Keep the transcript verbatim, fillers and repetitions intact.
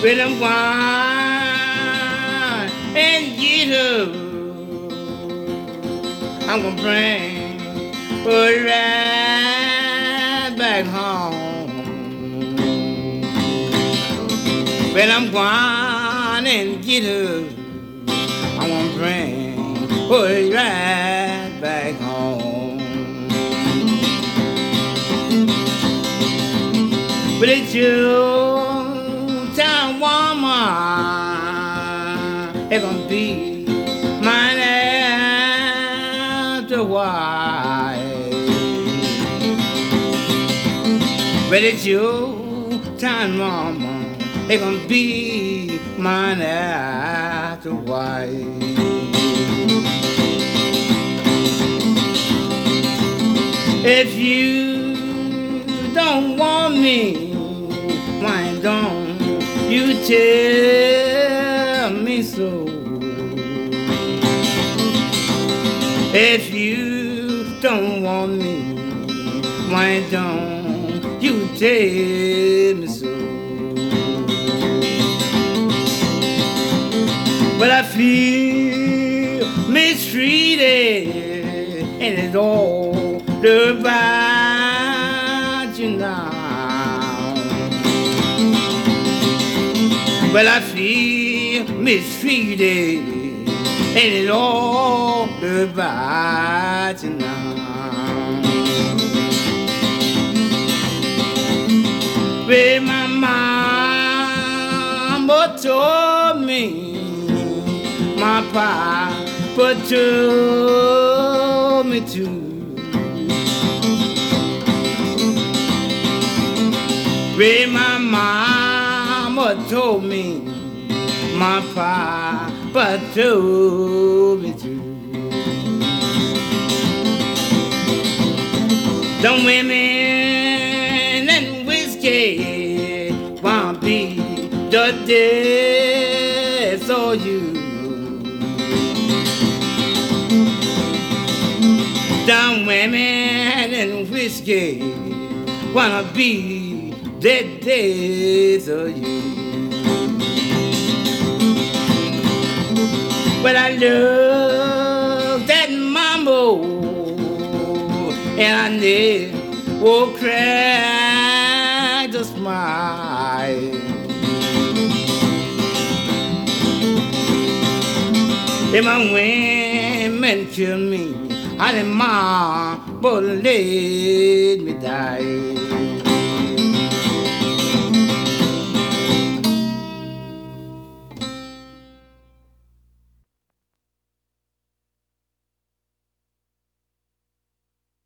When I'm gone and get her, I'm gonna bring her right back home. When I'm gone and get her, I'm gonna bring her right back home. But it's you, town woman, it's gonna be mine after wife. But it's you, town woman, it's gonna be mine after wife. If you don't want me, why don't you tell me so? If you don't want me, why don't you tell me so? But I feel mistreated, and it's all about you now. Well, I feel mistreated, and it's all about you now. Well, my mama told me, my papa told me too. Well, my mama told me, my papa told me too. Them women and whiskey won't be the death of you. Them women and whiskey wanna be the death of you. But I love that mambo, and I never crack the smile. If my women kill me, I didn't mind, but let me die.